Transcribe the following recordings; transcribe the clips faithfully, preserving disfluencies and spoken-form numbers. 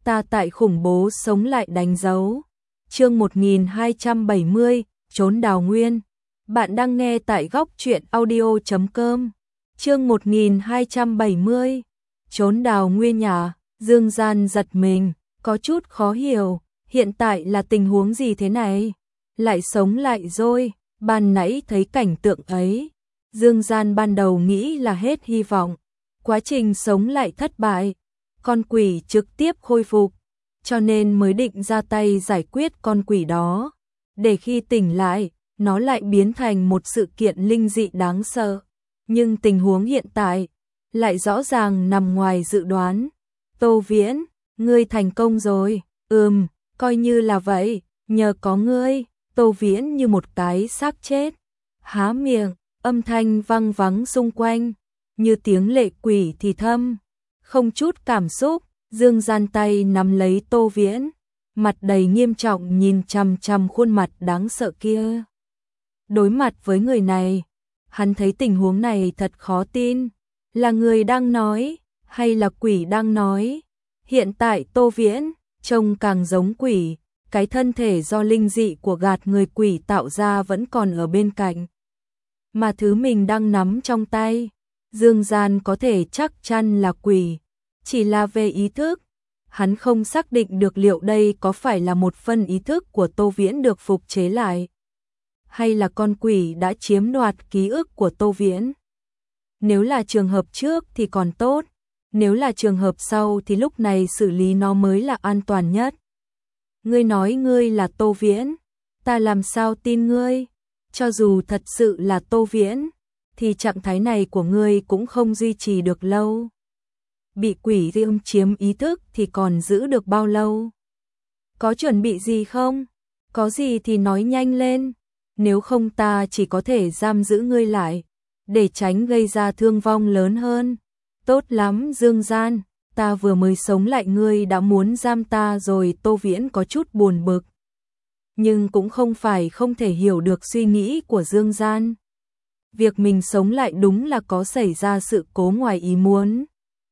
ta tại khủng bố sống lại đánh dấu. Chương một nghìn hai trăm bảy mươi, trốn đào nguyên. Bạn đang nghe tại góc truyện audio chấm com. Chương một nghìn hai trăm bảy mươi, trốn đào nguyên nhà. Dương Gian giật mình, có chút khó hiểu, hiện tại là tình huống gì thế này? Lại sống lại rồi, ban nãy thấy cảnh tượng ấy. Dương Gian ban đầu nghĩ là hết hy vọng, quá trình sống lại thất bại, con quỷ trực tiếp khôi phục, cho nên mới định ra tay giải quyết con quỷ đó. Để khi tỉnh lại, nó lại biến thành một sự kiện linh dị đáng sợ. Nhưng tình huống hiện tại lại rõ ràng nằm ngoài dự đoán. Tô Viễn, ngươi thành công rồi. Ừm, coi như là vậy, nhờ có ngươi. Tô Viễn như một cái xác chết, há miệng, âm thanh vang vắng xung quanh, như tiếng lệ quỷ thì thâm, không chút cảm xúc. Dương Gian tay nắm lấy Tô Viễn, mặt đầy nghiêm trọng nhìn chằm chằm khuôn mặt đáng sợ kia. Đối mặt với người này, hắn thấy tình huống này thật khó tin, là người đang nói, hay là quỷ đang nói. Hiện tại Tô Viễn trông càng giống quỷ, cái thân thể do linh dị của gạt người quỷ tạo ra vẫn còn ở bên cạnh. Mà thứ mình đang nắm trong tay, Dương Gian có thể chắc chắn là quỷ, chỉ là về ý thức. Hắn không xác định được liệu đây có phải là một phần ý thức của Tô Viễn được phục chế lại, hay là con quỷ đã chiếm đoạt ký ức của Tô Viễn. Nếu là trường hợp trước thì còn tốt, nếu là trường hợp sau thì lúc này xử lý nó mới là an toàn nhất. Ngươi nói ngươi là Tô Viễn, ta làm sao tin ngươi? Cho dù thật sự là Tô Viễn, thì trạng thái này của ngươi cũng không duy trì được lâu. Bị quỷ riêng chiếm ý thức thì còn giữ được bao lâu? Có chuẩn bị gì không? Có gì thì nói nhanh lên, nếu không ta chỉ có thể giam giữ ngươi lại, để tránh gây ra thương vong lớn hơn. Tốt lắm Dương Gian, ta vừa mới sống lại ngươi đã muốn giam ta rồi. Tô Viễn có chút buồn bực, nhưng cũng không phải không thể hiểu được suy nghĩ của Dương Gian. Việc mình sống lại đúng là có xảy ra sự cố ngoài ý muốn,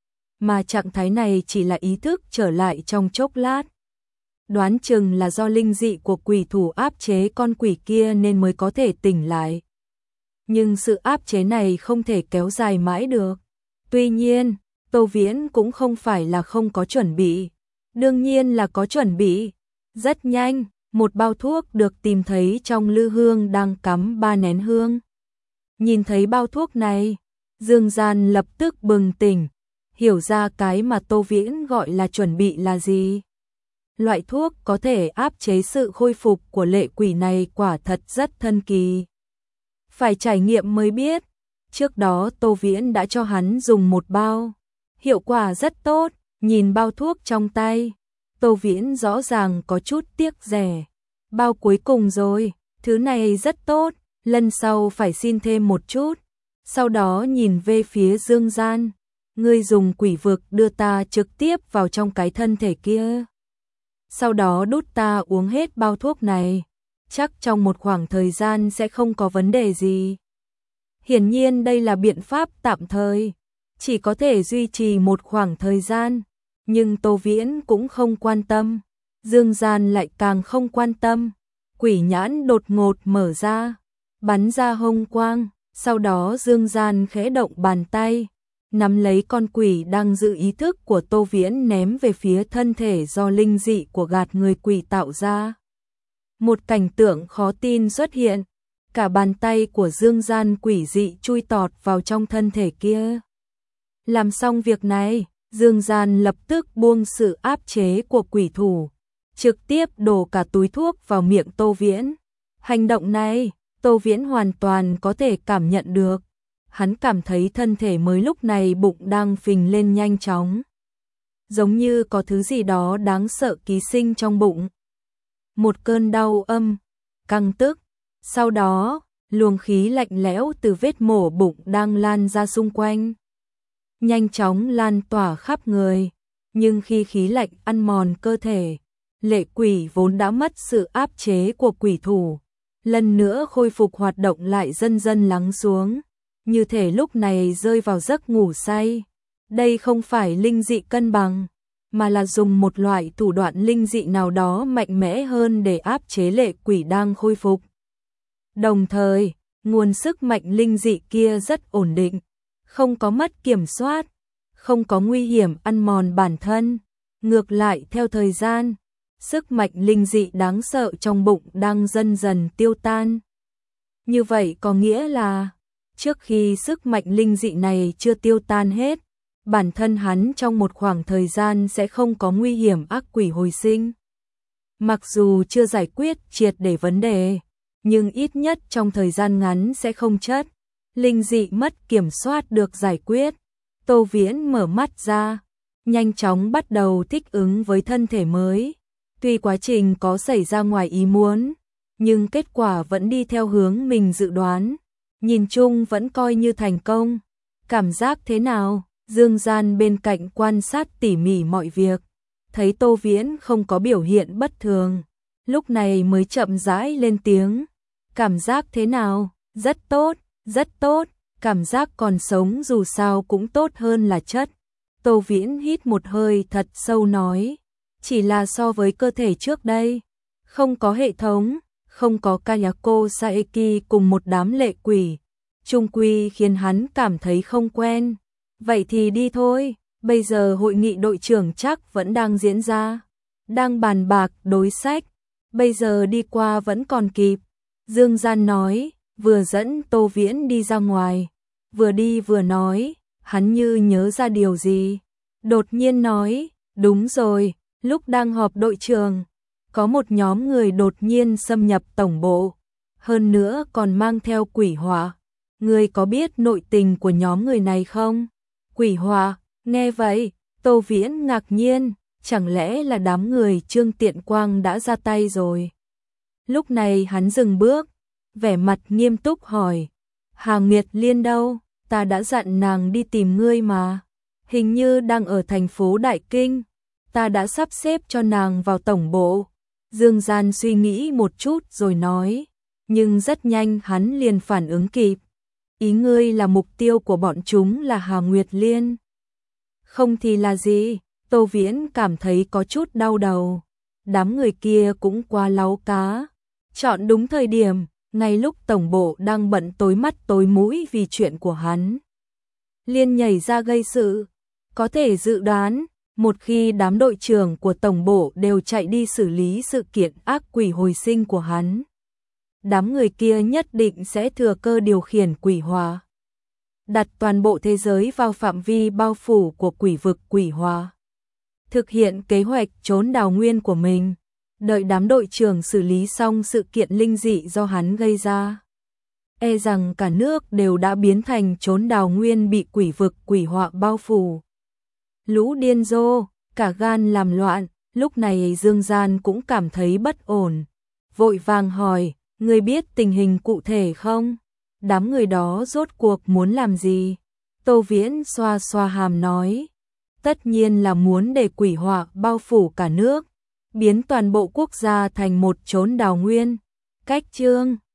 mà trạng thái này chỉ là ý thức trở lại trong chốc lát. Đoán chừng là do linh dị của quỷ thủ áp chế con quỷ kia nên mới có thể tỉnh lại. Nhưng sự áp chế này không thể kéo dài mãi được. Tuy nhiên, Tô Viễn cũng không phải là không có chuẩn bị. Đương nhiên là có chuẩn bị. Rất nhanh, một bao thuốc được tìm thấy trong lư hương đang cắm ba nén hương. Nhìn thấy bao thuốc này, Dương Gian lập tức bừng tỉnh, hiểu ra cái mà Tô Viễn gọi là chuẩn bị là gì. Loại thuốc có thể áp chế sự khôi phục của lệ quỷ này quả thật rất thần kỳ. Phải trải nghiệm mới biết. Trước đó Tô Viễn đã cho hắn dùng một bao, hiệu quả rất tốt. Nhìn bao thuốc trong tay, Tô Viễn rõ ràng có chút tiếc rẻ. Bao cuối cùng rồi, thứ này rất tốt, lần sau phải xin thêm một chút. Sau đó nhìn về phía Dương Gian, ngươi dùng quỷ vực đưa ta trực tiếp vào trong cái thân thể kia. Sau đó đút ta uống hết bao thuốc này, chắc trong một khoảng thời gian sẽ không có vấn đề gì. Hiển nhiên đây là biện pháp tạm thời, chỉ có thể duy trì một khoảng thời gian, nhưng Tô Viễn cũng không quan tâm. Dương Gian lại càng không quan tâm. Quỷ nhãn đột ngột mở ra, bắn ra hồng quang, sau đó Dương Gian khẽ động bàn tay, nắm lấy con quỷ đang giữ ý thức của Tô Viễn ném về phía thân thể do linh dị của gạt người quỷ tạo ra. Một cảnh tượng khó tin xuất hiện, cả bàn tay của Dương Gian quỷ dị chui tọt vào trong thân thể kia. Làm xong việc này, Dương Gian lập tức buông sự áp chế của quỷ thủ, trực tiếp đổ cả túi thuốc vào miệng Tô Viễn. Hành động này, Tô Viễn hoàn toàn có thể cảm nhận được. Hắn cảm thấy thân thể mới lúc này bụng đang phình lên nhanh chóng, giống như có thứ gì đó đáng sợ ký sinh trong bụng. Một cơn đau âm, căng tức, sau đó, luồng khí lạnh lẽo từ vết mổ bụng đang lan ra xung quanh, nhanh chóng lan tỏa khắp người. Nhưng khi khí lạnh ăn mòn cơ thể, lệ quỷ vốn đã mất sự áp chế của quỷ thủ, lần nữa khôi phục hoạt động lại dần dần lắng xuống, như thể lúc này rơi vào giấc ngủ say. Đây không phải linh dị cân bằng, mà là dùng một loại thủ đoạn linh dị nào đó mạnh mẽ hơn để áp chế lệ quỷ đang khôi phục. Đồng thời, nguồn sức mạnh linh dị kia rất ổn định, không có mất kiểm soát, không có nguy hiểm ăn mòn bản thân. Ngược lại theo thời gian, sức mạnh linh dị đáng sợ trong bụng đang dần dần tiêu tan. Như vậy có nghĩa là, trước khi sức mạnh linh dị này chưa tiêu tan hết, bản thân hắn trong một khoảng thời gian sẽ không có nguy hiểm ác quỷ hồi sinh. Mặc dù chưa giải quyết triệt để vấn đề, nhưng ít nhất trong thời gian ngắn sẽ không chất linh dị mất kiểm soát được giải quyết. Tô Viễn mở mắt ra, nhanh chóng bắt đầu thích ứng với thân thể mới. Tuy quá trình có xảy ra ngoài ý muốn, nhưng kết quả vẫn đi theo hướng mình dự đoán. Nhìn chung vẫn coi như thành công. Cảm giác thế nào? Dương Gian bên cạnh quan sát tỉ mỉ mọi việc, thấy Tô Viễn không có biểu hiện bất thường, lúc này mới chậm rãi lên tiếng. Cảm giác thế nào? Rất tốt, rất tốt, cảm giác còn sống dù sao cũng tốt hơn là chất. Tô Viễn hít một hơi thật sâu nói, chỉ là so với cơ thể trước đây, không có hệ thống, không có Kayako Saeki cùng một đám lệ quỷ, chung quy khiến hắn cảm thấy không quen. Vậy thì đi thôi, bây giờ hội nghị đội trưởng chắc vẫn đang diễn ra, đang bàn bạc đối sách, bây giờ đi qua vẫn còn kịp. Dương Gian nói, vừa dẫn Tô Viễn đi ra ngoài, vừa đi vừa nói, hắn như nhớ ra điều gì. Đột nhiên nói, đúng rồi, lúc đang họp đội trưởng, có một nhóm người đột nhiên xâm nhập tổng bộ, hơn nữa còn mang theo quỷ hỏa. Ngươi có biết nội tình của nhóm người này không? Quỷ hỏa, nghe vậy, Tô Viễn ngạc nhiên, chẳng lẽ là đám người Trương Tiện Quang đã ra tay rồi? Lúc này hắn dừng bước, vẻ mặt nghiêm túc hỏi, Hà Nguyệt Liên đâu? Ta đã dặn nàng đi tìm ngươi mà, hình như đang ở thành phố Đại Kinh, ta đã sắp xếp cho nàng vào tổng bộ. Dương Gian suy nghĩ một chút rồi nói, nhưng rất nhanh hắn liền phản ứng kịp. Ý ngươi là mục tiêu của bọn chúng là Hà Nguyệt Liên? Không thì là gì? Tô Viễn cảm thấy có chút đau đầu. Đám người kia cũng quá láu cá. Chọn đúng thời điểm, ngay lúc tổng bộ đang bận tối mắt tối mũi vì chuyện của hắn. Liên nhảy ra gây sự. Có thể dự đoán, một khi đám đội trưởng của tổng bộ đều chạy đi xử lý sự kiện ác quỷ hồi sinh của hắn, đám người kia nhất định sẽ thừa cơ điều khiển quỷ hỏa, đặt toàn bộ thế giới vào phạm vi bao phủ của quỷ vực quỷ hỏa, thực hiện kế hoạch trốn đào nguyên của mình. Đợi đám đội trưởng xử lý xong sự kiện linh dị do hắn gây ra, e rằng cả nước đều đã biến thành trốn đào nguyên bị quỷ vực quỷ hỏa bao phủ. Lũ điên rồ, cả gan làm loạn. Lúc này Dương Gian cũng cảm thấy bất ổn, vội vàng hỏi, ngươi biết tình hình cụ thể không? Đám người đó rốt cuộc muốn làm gì? Tô Viễn xoa xoa hàm nói, tất nhiên là muốn để quỷ hỏa bao phủ cả nước, biến toàn bộ quốc gia thành một chốn đào nguyên. Cách chương